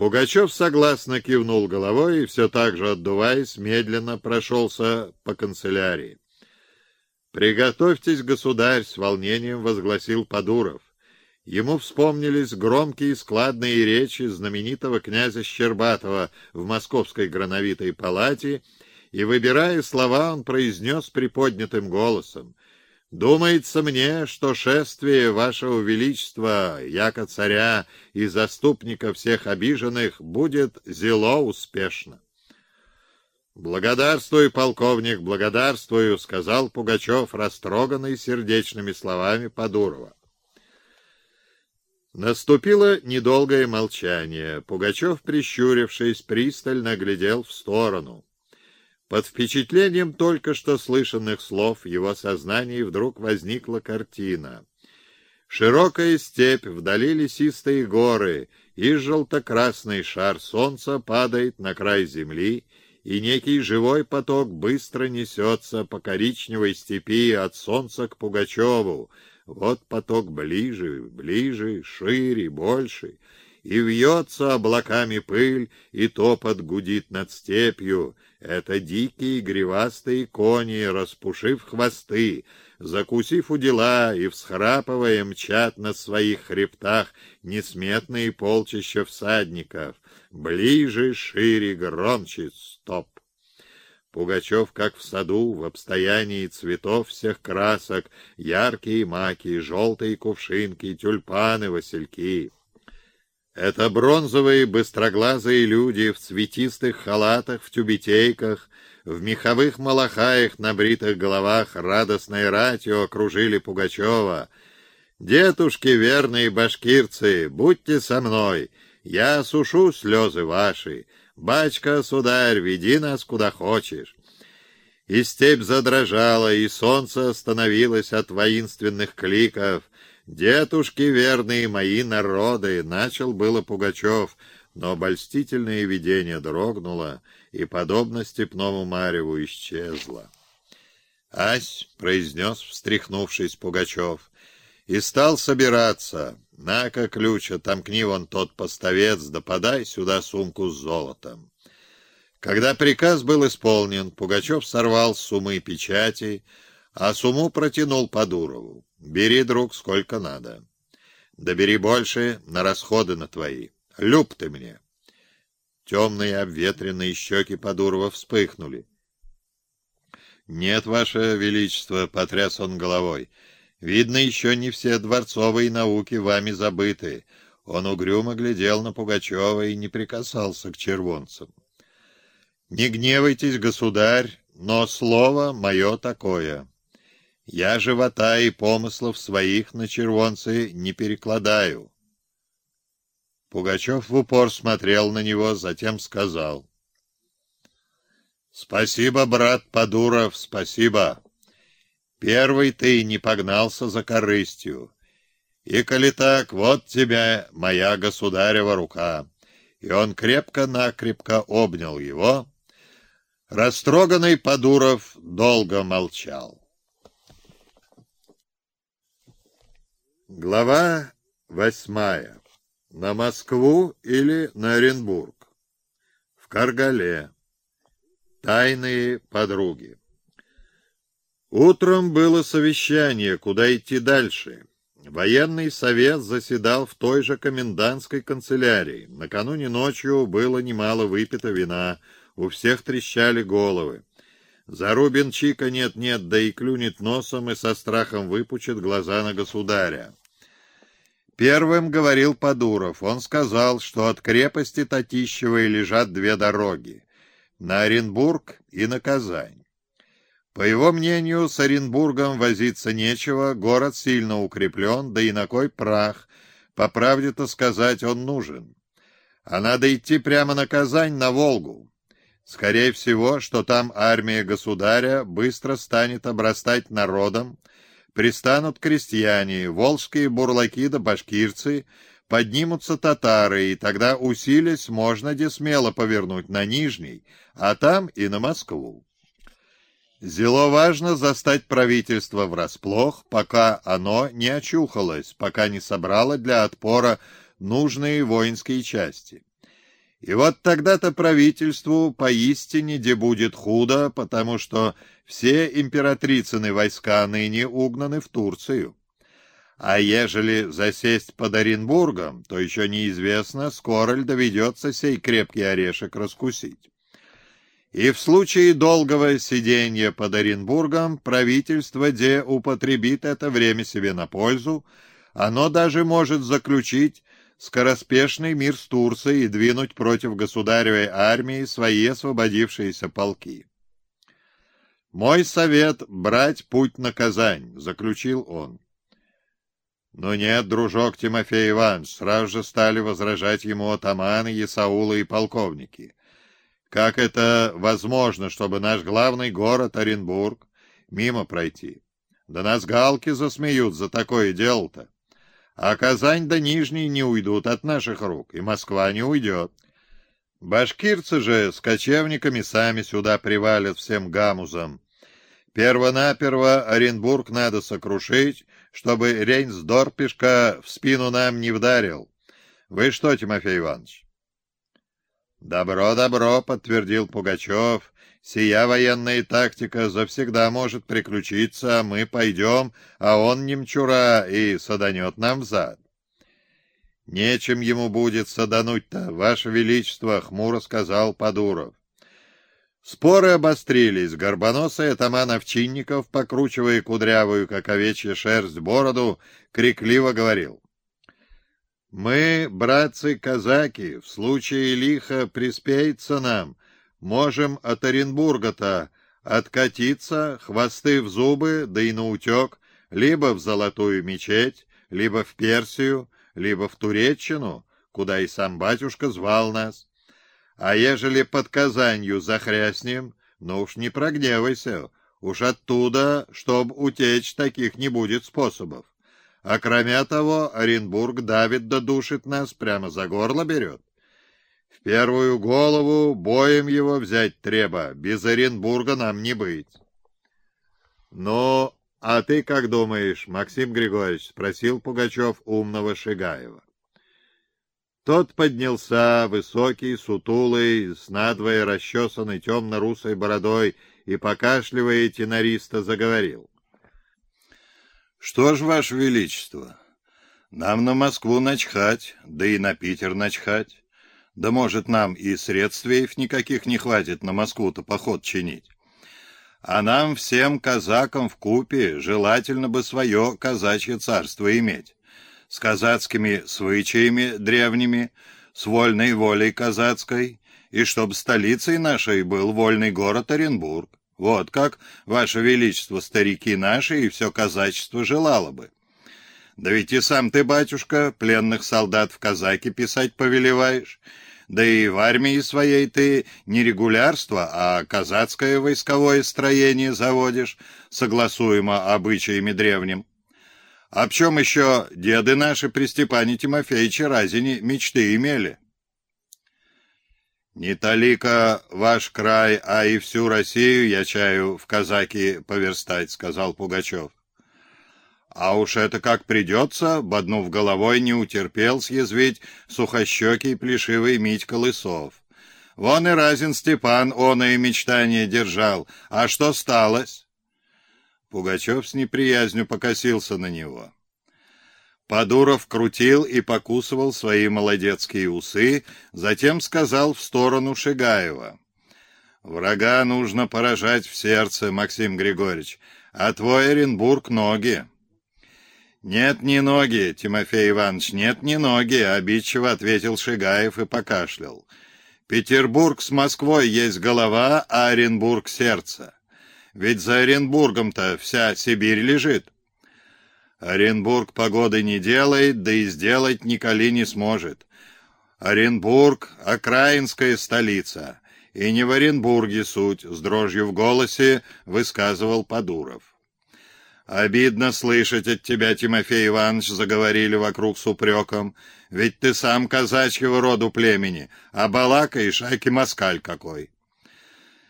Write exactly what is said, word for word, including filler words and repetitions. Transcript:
Пугачев согласно кивнул головой и, все так же отдуваясь, медленно прошелся по канцелярии. «Приготовьтесь, государь!» — с волнением возгласил Подуров. Ему вспомнились громкие складные речи знаменитого князя Щербатова в Московской грановитой палате, и, выбирая слова, он произнес приподнятым голосом: «Думается мне, что шествие вашего величества, яко царя и заступника всех обиженных, будет зело успешно». «Благодарствую, полковник, благодарствую», — сказал Пугачев, растроганный сердечными словами Подурова. Наступило недолгое молчание. Пугачев, прищурившись, пристально глядел в сторону. Под впечатлением только что слышанных слов в его сознании вдруг возникла картина. Широкая степь, вдали лесистые горы, и желто-красный шар солнца падает на край земли, и некий живой поток быстро несется по коричневой степи от солнца к Пугачеву. Вот поток ближе, ближе, шире, больше, и вьется облаками пыль, и топот гудит над степью. Это дикие гривастые кони, распушив хвосты, закусив удила и всхрапывая, мчат на своих хребтах несметные полчища всадников. Ближе, шире, громче, стоп! Пугачев, как в саду, в обстоянии цветов всех красок, яркие маки, желтые кувшинки, тюльпаны, васильки. Это бронзовые быстроглазые люди в цветистых халатах, в тюбетейках, в меховых малахаях на бритых головах радостной ратью окружили Пугачева. «Детушки верные башкирцы, будьте со мной, я осушу слезы ваши. Бачка, сударь, веди нас куда хочешь». И степь задрожала, и солнце остановилось от воинственных кликов. «Детушки верные мои народы!» — начал было Пугачев, но обольстительное видение дрогнуло и, подобно степному мареву, исчезло. «Ась!» — произнес, встряхнувшись, Пугачев, и стал собираться. «На-ка ключ, отомкни вон тот поставец, да подай сюда сумку с золотом». Когда приказ был исполнен, Пугачев сорвал с сумы печати, а сумму протянул Подурову. «Бери, друг, сколько надо. Да бери больше на расходы на твои. Люб ты мне». Темные обветренные щеки Подурова вспыхнули. «Нет, ваше величество», — потряс он головой, — «видно, еще не все дворцовые науки вами забыты». Он угрюмо глядел на Пугачева и не прикасался к червонцам. «Не гневайтесь, государь, но слово мое такое. Я живота и помыслов своих на червонцы не перекладаю». Пугачев в упор смотрел на него, затем сказал: «Спасибо, брат Подуров, спасибо. Первый ты не погнался за корыстью. И коли так, вот тебе моя государева рука». И он крепко-накрепко обнял его. Растроганный Подуров долго молчал. Глава восьмая. На Москву или на Оренбург? В Каргале. Тайные подруги. Утром было совещание, куда идти дальше. Военный совет заседал в той же комендантской канцелярии. Накануне ночью было немало выпито вина, у всех трещали головы. Зарубин чика нет-нет, да и клюнет носом и со страхом выпучит глаза на государя. Первым говорил Подуров. Он сказал, что от крепости Татищевой лежат две дороги — на Оренбург и на Казань. По его мнению, с Оренбургом возиться нечего, город сильно укреплен, да и на кой прах, по правде-то сказать, он нужен. А надо идти прямо на Казань, на Волгу. Скорее всего, что там армия государя быстро станет обрастать народом, пристанут крестьяне, волжские бурлаки да башкирцы, поднимутся татары, и тогда, усилясь, можно де смело повернуть на Нижний, а там и на Москву. Зело важно застать правительство врасплох, пока оно не очухалось, пока не собрало для отпора нужные воинские части. И вот тогда-то правительству поистине де будет худо, потому что все императрицыны войска ныне угнаны в Турцию. А ежели засесть под Оренбургом, то еще неизвестно, скоро ли доведется сей крепкий орешек раскусить. И в случае долгого сидения под Оренбургом правительство де употребит это время себе на пользу, оно даже может заключить скороспешный мир с Турцией и двинуть против государевой армии свои освободившиеся полки. «Мой совет — брать путь на Казань», — заключил он. Но нет, дружок Тимофей Иванович, сразу же стали возражать ему атаманы, есаулы и полковники. Как это возможно, чтобы наш главный город Оренбург мимо пройти? Да нас галки засмеют за такое дело-то. А Казань да Нижний не уйдут от наших рук, и Москва не уйдет. Башкирцы же с кочевниками сами сюда привалят всем гамузом. Первонаперво Оренбург надо сокрушить, чтобы Рейнсдорпишка в спину нам не вдарил. Вы что, Тимофей Иванович? Добро, добро, подтвердил Пугачев. Сия военная тактика завсегда может приключиться, а мы пойдем, а он немчура и саданет нам взад. Нечем ему будет садануть-то, Ваше Величество, хмуро сказал Подуров. Споры обострились. Горбоносый атаман Овчинников, покручивая кудрявую, как овечья шерсть, бороду, крикливо говорил: «Мы, братцы-казаки, в случае лиха приспеется нам, можем от Оренбурга-то откатиться, хвосты в зубы, да и наутек, либо в Золотую мечеть, либо в Персию, либо в Туреччину, куда и сам батюшка звал нас. А ежели под Казанью захряснем, ну уж не прогневайся, уж оттуда, чтоб утечь, таких не будет способов. А кроме того, Оренбург давит да душит нас, прямо за горло берет. В первую голову боем его взять треба, без Оренбурга нам не быть». «Ну, а ты как думаешь, Максим Григорьевич?» — спросил Пугачев умного Шигаева. Тот поднялся, высокий, сутулый, с надвое расчесанной темно-русой бородой, и, покашливая, тенористо заговорил: «Что ж, Ваше Величество, нам на Москву начхать, да и на Питер начхать. Да, может, нам и средств никаких не хватит на Москву-то поход чинить. А нам всем казакам вкупе желательно бы свое казачье царство иметь, с казацкими свычаями древними, с вольной волей казацкой, и чтоб столицей нашей был вольный город Оренбург. Вот как, Ваше Величество, старики наши и все казачество желало бы. Да ведь и сам ты, батюшка, пленных солдат в казаки писать повелеваешь, да и в армии своей ты не регулярство, а казацкое войсковое строение заводишь, согласуемо обычаями древним. Об чем еще деды наши при Степане Тимофеевиче Разине мечты имели? Не толика ваш край, а и всю Россию я чаю в казаки поверстать, — сказал Пугачев. А уж это как придется, — боднув головой, не утерпел съязвить сухощекий плешивый Митька Лысов. Вон и Разин Степан оное мечтание держал, а что сталось? Пугачев с неприязнью покосился на него. Подуров крутил и покусывал свои молодецкие усы, затем сказал в сторону Шигаева: «Врага нужно поражать в сердце, Максим Григорьевич, а твой Оренбург — ноги». «Нет, не ноги, Тимофей Иванович, нет, не ноги», — обидчиво ответил Шигаев и покашлял. «Петербург с Москвой есть голова, а Оренбург — сердце. Ведь за Оренбургом-то вся Сибирь лежит. Оренбург погоды не делает, да и сделать николи не сможет. Оренбург — окраинская столица, и не в Оренбурге суть», — с дрожью в голосе высказывал Подуров. «Обидно слышать от тебя, Тимофей Иванович», — заговорили вокруг с упреком, — «ведь ты сам казачьего роду племени, а балакаешь, аки москаль какой».